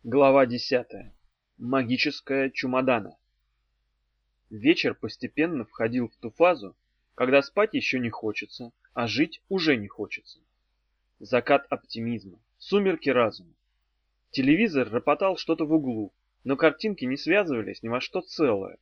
Глава 10. Магическая чумадана. Вечер постепенно входил в ту фазу, когда спать еще не хочется, а жить уже не хочется. Закат оптимизма, сумерки разума. Телевизор ропотал что-то в углу, но картинки не связывались ни во что целое.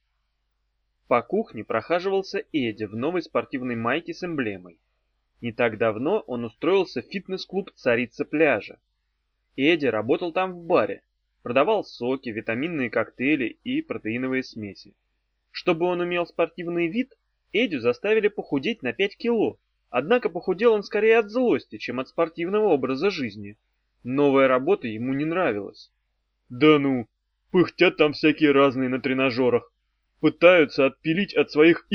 По кухне прохаживался Эдя в новой спортивной майке с эмблемой. Не так давно он устроился в фитнес-клуб «Царица пляжа». Эдя работал там в баре, продавал соки, витаминные коктейли и протеиновые смеси. Чтобы он имел спортивный вид, Эдю заставили похудеть на 5 кило, однако похудел он скорее от злости, чем от спортивного образа жизни. Новая работа ему не нравилась. Да ну, пыхтят там всякие разные на тренажерах. Пытаются отпилить от своих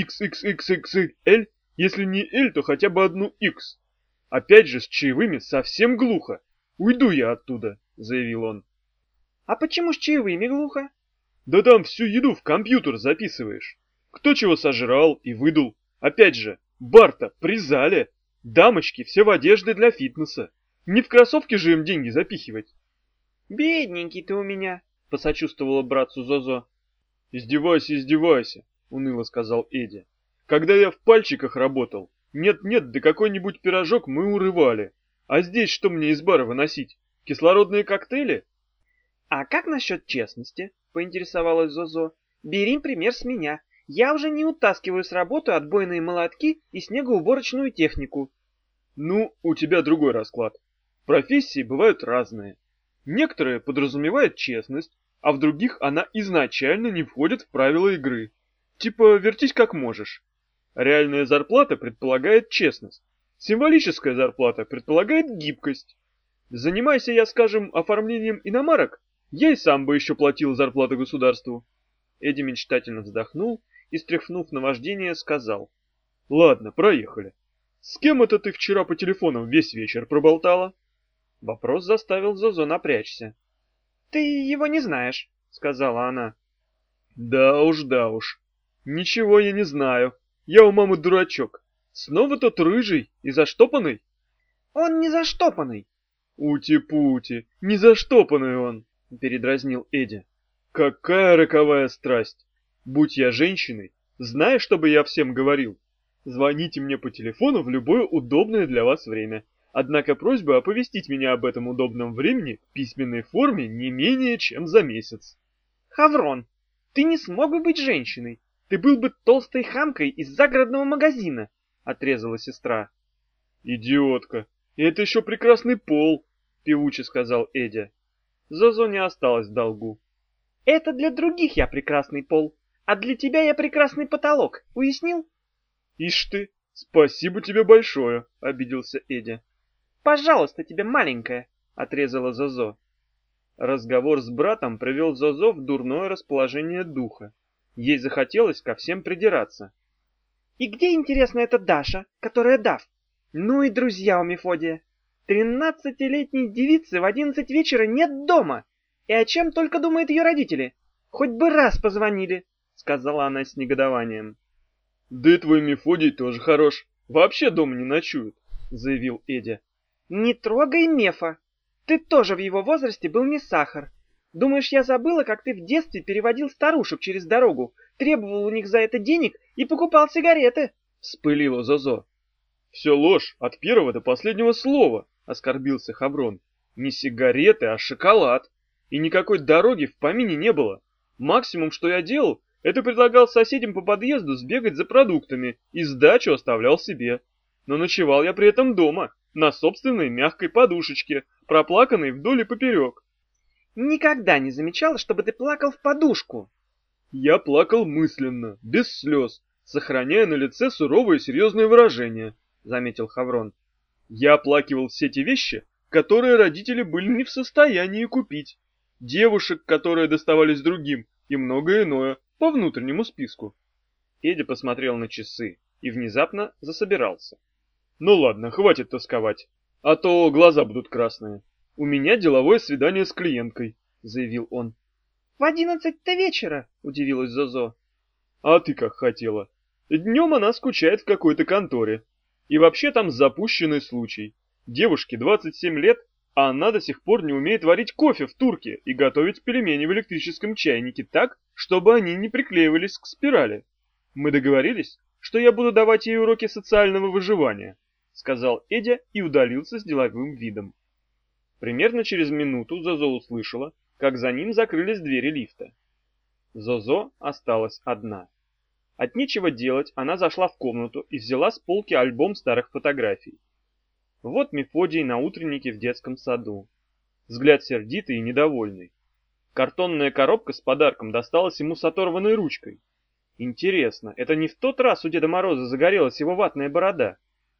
XXXXL, если не L, то хотя бы одну X. Опять же с чаевыми совсем глухо. Уйду я оттуда, заявил он. А почему с чаевыми глухо? Да там всю еду в компьютер записываешь. Кто чего сожрал и выдул. Опять же, бар-то при зале. Дамочки все в одежде для фитнеса. Не в кроссовки же им деньги запихивать. Бедненький ты у меня, посочувствовала братцу Зозо. Издевайся, издевайся, уныло сказал Эдя. Когда я в пальчиках работал, нет-нет, да какой-нибудь пирожок мы урывали. А здесь что мне из бара выносить? Кислородные коктейли? А как насчет честности? Поинтересовалась Зозо. Бери пример с меня. Я уже не утаскиваю с работы отбойные молотки и снегоуборочную технику. Ну, у тебя другой расклад. Профессии бывают разные. Некоторые подразумевают честность, а в других она изначально не входит в правила игры. Типа вертись как можешь. Реальная зарплата предполагает честность. Символическая зарплата предполагает гибкость. Занимайся я, скажем, оформлением иномарок, я и сам бы еще платил зарплату государству. Эдди мечтательно вздохнул и, стряхнув наваждение, сказал. Ладно, проехали. С кем это ты вчера по телефону весь вечер проболтала? Вопрос заставил Зозо напрячься. Ты его не знаешь, сказала она. Да уж. Ничего я не знаю. Я у мамы дурачок. Снова тот рыжий и заштопанный? Он не заштопанный. Ути-пути, не заштопанный он, передразнил Эдя. Какая роковая страсть! Будь я женщиной, знаешь, что бы я всем говорил? Звоните мне по телефону в любое удобное для вас время. Однако просьба оповестить меня об этом удобном времени в письменной форме не менее чем за месяц. Хаврон, ты не смог бы быть женщиной. Ты был бы толстой хамкой из загородного магазина, отрезала сестра. Идиотка, и это еще прекрасный пол, певуче сказал Эдя. Зозо не осталось в долгу. Это для других я прекрасный пол, а для тебя я прекрасный потолок. Уяснил? Ишь ты, спасибо тебе большое, обиделся Эдя. Пожалуйста, тебе маленькая, отрезала Зозо. Разговор с братом привел Зозо в дурное расположение духа. Ей захотелось ко всем придираться. И где, интересно, эта Даша, которая Дав? Ну и друзья у Мефодия. 13-летней девицы в 11 вечера нет дома. И о чем только думают ее родители? Хоть бы раз позвонили, сказала она с негодованием. Да и твой Мефодий тоже хорош. Вообще дома не ночует, заявил Эдя. Не трогай Мефа. Ты тоже в его возрасте был не сахар. Думаешь, я забыла, как ты в детстве переводил старушек через дорогу, требовал у них за это денег и покупал сигареты? Вспылила Зозо. Все ложь от первого до последнего слова, оскорбился Хаврон. Не сигареты, а шоколад. И никакой дороги в помине не было. Максимум, что я делал, это предлагал соседям по подъезду сбегать за продуктами и сдачу оставлял себе. Но ночевал я при этом дома, на собственной мягкой подушечке, проплаканной вдоль и поперек. Никогда не замечала, чтобы ты плакал в подушку. Я плакал мысленно, без слез, сохраняя на лице суровое и серьезное выражение, заметил Хаврон. Я оплакивал все те вещи, которые родители были не в состоянии купить. Девушек, которые доставались другим, и многое иное, по внутреннему списку. Эдя посмотрел на часы и внезапно засобирался. Ну ладно, хватит тосковать, а то глаза будут красные. У меня деловое свидание с клиенткой, заявил он. В 11-то вечера, удивилась Зозо. А ты как хотела. Днем она скучает в какой-то конторе. И вообще там запущенный случай. Девушке 27 лет, А она до сих пор не умеет варить кофе в турке и готовить пельмени в электрическом чайнике так, чтобы они не приклеивались к спирали. Мы договорились, что я буду давать ей уроки социального выживания, сказал Эдя и удалился с деловым видом. Примерно через минуту Зозо услышала, как за ним закрылись двери лифта. Зозо осталась одна. От нечего делать она зашла в комнату и взяла с полки альбом старых фотографий. Вот Мефодий на утреннике в детском саду. Взгляд сердитый и недовольный. Картонная коробка с подарком досталась ему с оторванной ручкой. Интересно, это не в тот раз у Деда Мороза загорелась его ватная борода?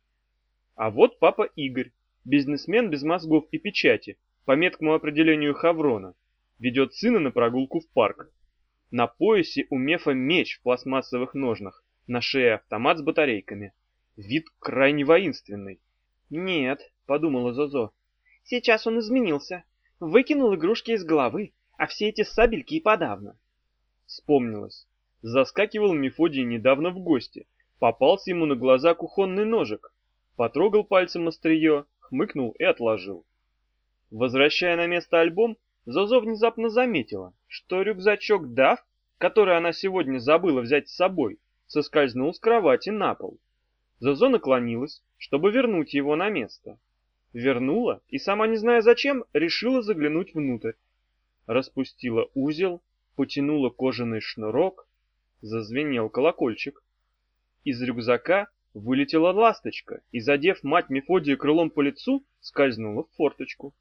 А вот папа Игорь, бизнесмен без мозгов и печати, по меткому определению Хаврона, ведет сына на прогулку в парк. На поясе у Мефа меч в пластмассовых ножнах, на шее автомат с батарейками. Вид крайне воинственный. «Нет», — подумала Зозо, — «сейчас он изменился. Выкинул игрушки из головы, а все эти сабельки и подавно». Вспомнилось. Заскакивал Мефодий недавно в гости. Попался ему на глаза кухонный ножик. Потрогал пальцем острие, хмыкнул и отложил. Возвращая на место альбом, Зозо внезапно заметила, что рюкзачок Даф, который она сегодня забыла взять с собой, соскользнул с кровати на пол. Зозо наклонилась, чтобы вернуть его на место. Вернула и, сама не зная зачем, решила заглянуть внутрь. Распустила узел, потянула кожаный шнурок, зазвенел колокольчик. Из рюкзака вылетела ласточка и, задев мать Мефодия крылом по лицу, скользнула в форточку.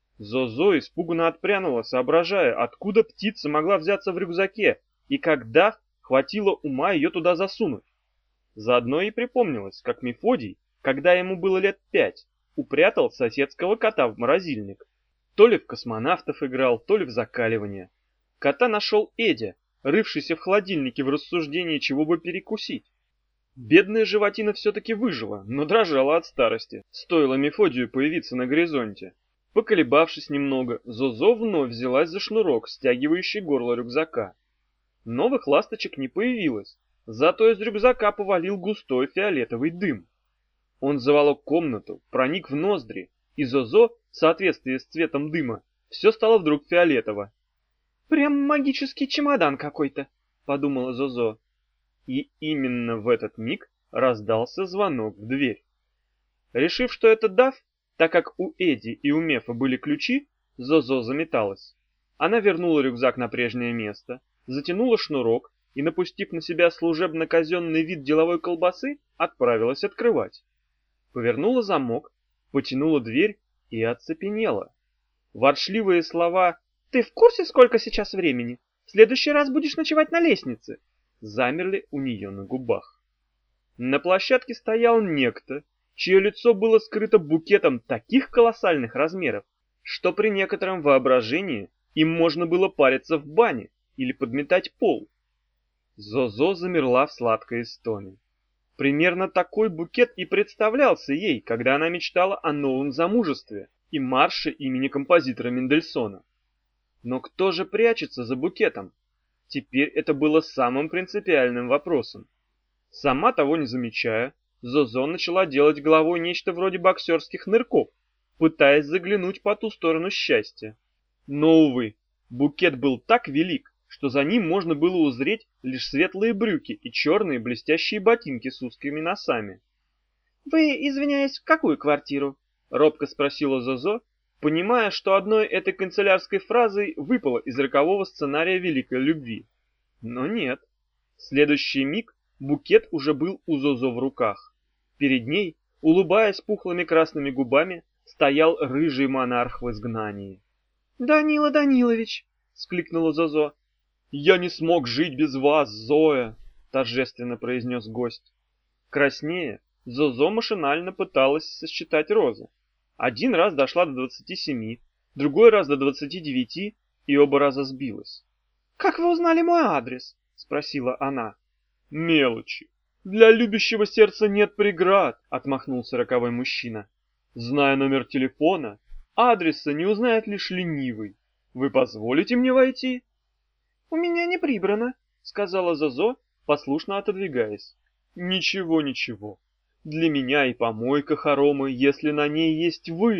Зозо испуганно отпрянула, соображая, откуда птица могла взяться в рюкзаке и когда хватило ума ее туда засунуть. Заодно и припомнилось, как Мефодий, когда ему было лет 5, упрятал соседского кота в морозильник. То ли в космонавтов играл, то ли в закаливание. Кота нашел Эдя, рывшийся в холодильнике в рассуждении, чего бы перекусить. Бедная животина все-таки выжила, но дрожала от старости, стоило Мефодию появиться на горизонте. Поколебавшись немного, Зозо вновь взялась за шнурок, стягивающий горло рюкзака. Новых ласточек не появилось, зато из рюкзака повалил густой фиолетовый дым. Он заволок комнату, проник в ноздри, и Зозо, в соответствии с цветом дыма, все стало вдруг фиолетово. «Прям магический чемодан какой-то», — подумала Зозо. И именно в этот миг раздался звонок в дверь. Решив, что это Даф, так как у Эдди и у Мефа были ключи, Зозо заметалась. Она вернула рюкзак на прежнее место, затянула шнурок и, напустив на себя служебно-казенный вид деловой колбасы, отправилась открывать. Повернула замок, потянула дверь и оцепенела. Ворчливые слова «Ты в курсе, сколько сейчас времени? В следующий раз будешь ночевать на лестнице», замерли у нее на губах. На площадке стоял некто, чье лицо было скрыто букетом таких колоссальных размеров, что при некотором воображении им можно было париться в бане или подметать пол. Зозо замерла в сладкой истоме. Примерно такой букет и представлялся ей, когда она мечтала о новом замужестве и марше имени композитора Мендельсона. Но кто же прячется за букетом? Теперь это было самым принципиальным вопросом. Сама того не замечая, Зозо начала делать головой нечто вроде боксерских нырков, пытаясь заглянуть по ту сторону счастья. Но, увы, букет был так велик, что за ним можно было узреть лишь светлые брюки и черные блестящие ботинки с узкими носами. «Вы, извиняюсь, в какую квартиру?» — робко спросила Зозо, понимая, что одной этой канцелярской фразой выпало из рокового сценария великой любви. Но нет. В следующий миг букет уже был у Зозо в руках. Перед ней, улыбаясь пухлыми красными губами, стоял рыжий монарх в изгнании. «Данила Данилович!» — вскликнула Зозо. «Я не смог жить без вас, Зоя!» — торжественно произнес гость. Краснея, Зозо машинально пыталась сосчитать розы. Один раз дошла до 27, другой раз до 29 и оба раза сбилась. «Как вы узнали мой адрес?» — спросила она. «Мелочи. Для любящего сердца нет преград», — отмахнулся роковой мужчина. «Зная номер телефона, адреса не узнает лишь ленивый. Вы позволите мне войти?» «У меня не прибрано», — сказала Зозо, послушно отодвигаясь. «Ничего, ничего. Для меня и помойка хоромы, если на ней есть вы,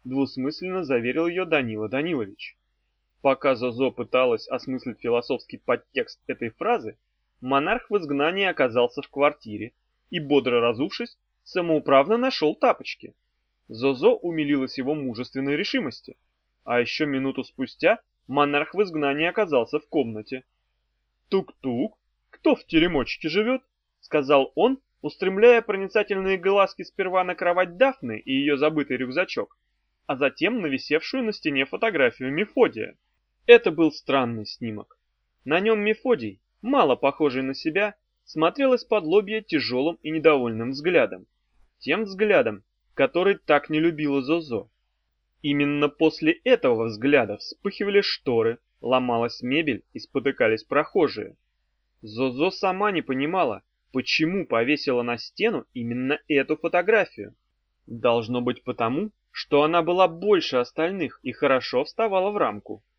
двусмысленно заверил ее Данила Данилович. Пока Зозо пыталась осмыслить философский подтекст этой фразы, монарх в изгнании оказался в квартире и, бодро разувшись, самоуправно нашел тапочки. Зозо умилилась его мужественной решимости, а еще минуту спустя монарх в изгнании оказался в комнате. «Тук-тук, кто в теремочке живет?» — сказал он, устремляя проницательные глазки сперва на кровать Дафны и ее забытый рюкзачок, а затем на висевшую на стене фотографию Мефодия. Это был странный снимок. На нем Мефодий, мало похожий на себя, смотрел из-под лобья тяжелым и недовольным взглядом. Тем взглядом, который так не любила Зозо. Именно после этого взгляда вспыхивали шторы, ломалась мебель и спотыкались прохожие. Зозо сама не понимала, почему повесила на стену именно эту фотографию. Должно быть потому, что она была больше остальных и хорошо вставала в рамку.